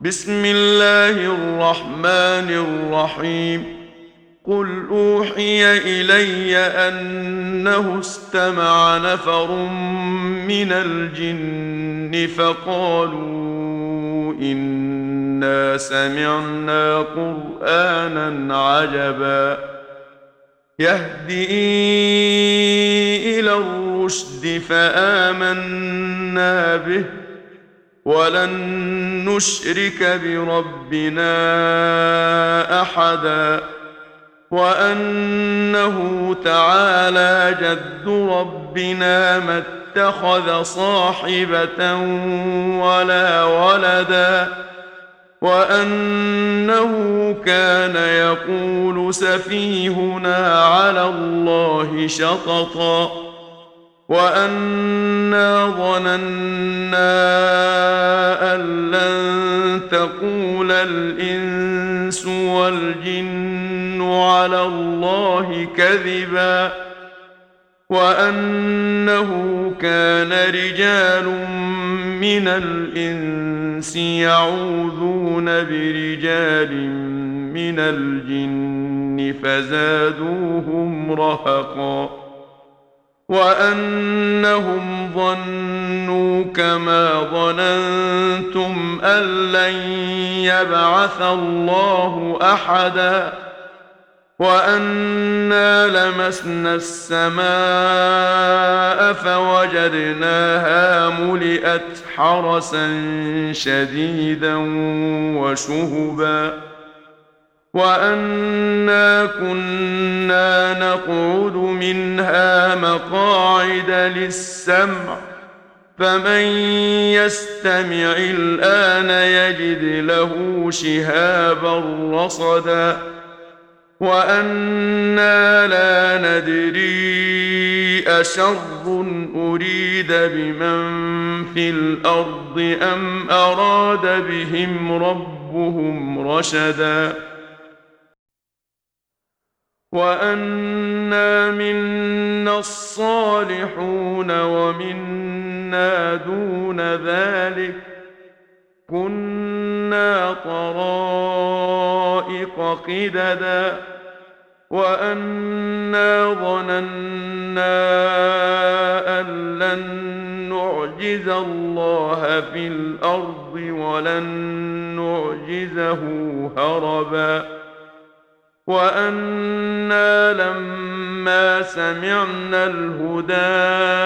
بسم الله الرحمن الرحيم. قل أوحي إلي أنه استمع نفر من الجن فقالوا إنا سمعنا قرآنا عجبا يهدي إلى الرشد فآمنا به ولن نشرك بربنا أحدا وأنه تعالى جد ربنا ما اتخذ صاحبة ولا ولدا وأنه كان يقول سفيهنا على الله شططا وأنا ظننا أن لن تقول الإنس والجن على الله كذبا وأنه كان رجال من الإنس يعوذون برجال من الجن فزادوهم رهقا وأنهم ظنوا كما ظننتم أن لن يبعث الله أحدا وأنا لمسنا السماء فوجدناها ملئت حرسا شديدا وشهبا وأنا كنا نقعد منها مقاعد للسمع فمن يستمع الآن يجد له شهابا رصدا وأنا لا ندري أشر أريد بمن في الأرض أم أراد بهم ربهم رشدا وأنا منا الصالحون ومنا دون ذلك كنا طرائق قددا وأنا ظننا أن لن نعجز الله في الأرض ولن نعجزه هربا وأنا لما سمعنا الهدى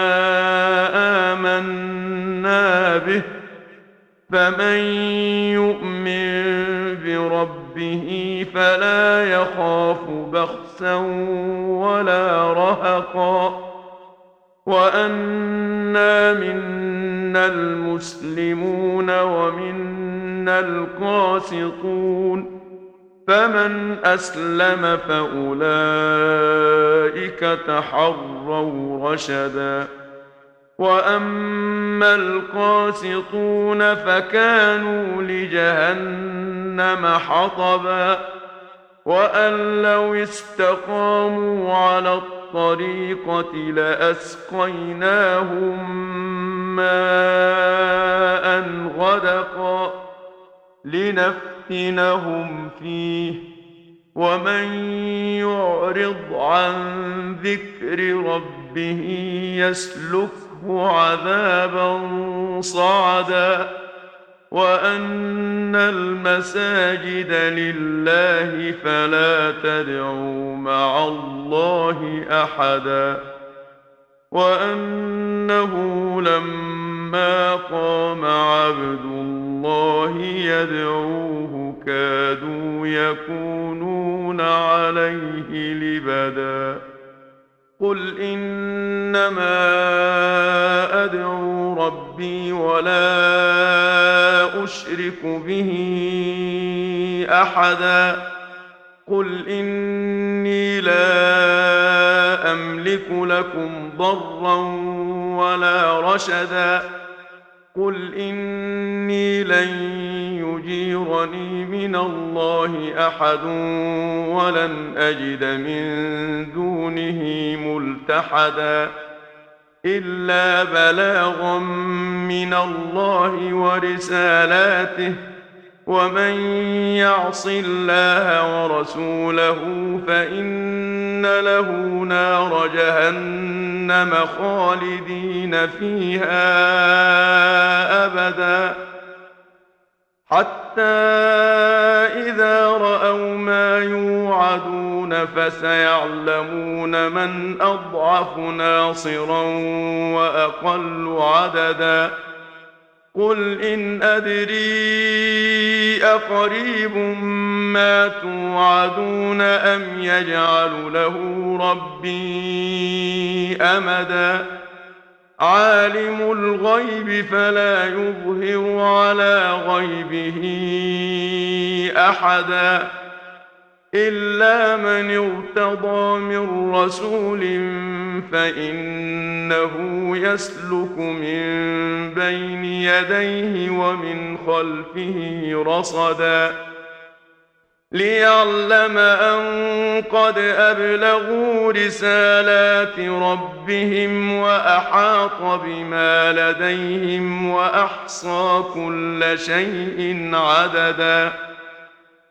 آمنا به فمن يؤمن بربه فلا يخاف بخسا ولا رهقا وأنا منا المسلمون ومنا القاسطون فمن أسلم فأولئك تحروا رشدا وأما القاسطون فكانوا لجهنم حطبا وأن لو استقاموا على الطريقة لأسقيناهم ماء غدقا لنفتنهم فيه ومن يعرض عن ذكر ربه يسلكه عذابا صعدا وأن المساجد لله فلا تدعوا مع الله أحدا وأنه لما قام عبد الله يدعوه كادوا يكونون عليه لبدا قل إنما أدعو ربي ولا أشرك به أحدا قل إني لا أملك لكم ضرا ولا رشدا قل إني لن يجيرني من الله أحد ولن أجد من دونه ملتحدا إلا بلاغا من الله ورسالاته ومن يعص الله ورسوله فإن له نار جهنم خالدين فيها أبدا حتى إذا رأوا ما يوعدون فسيعلمون من أضعف ناصرا وأقل عددا قل إن أدري أقريب ما توعدون أم يجعل له ربي أمدا عالم الغيب فلا يظهر على غيبه أحدا إلا من ارتضى من رسول فإنه يسلك من بين يديه ومن خلفه رصدا ليعلم أن قد أبلغوا رسالات ربهم وأحاط بما لديهم وأحصى كل شيء عددا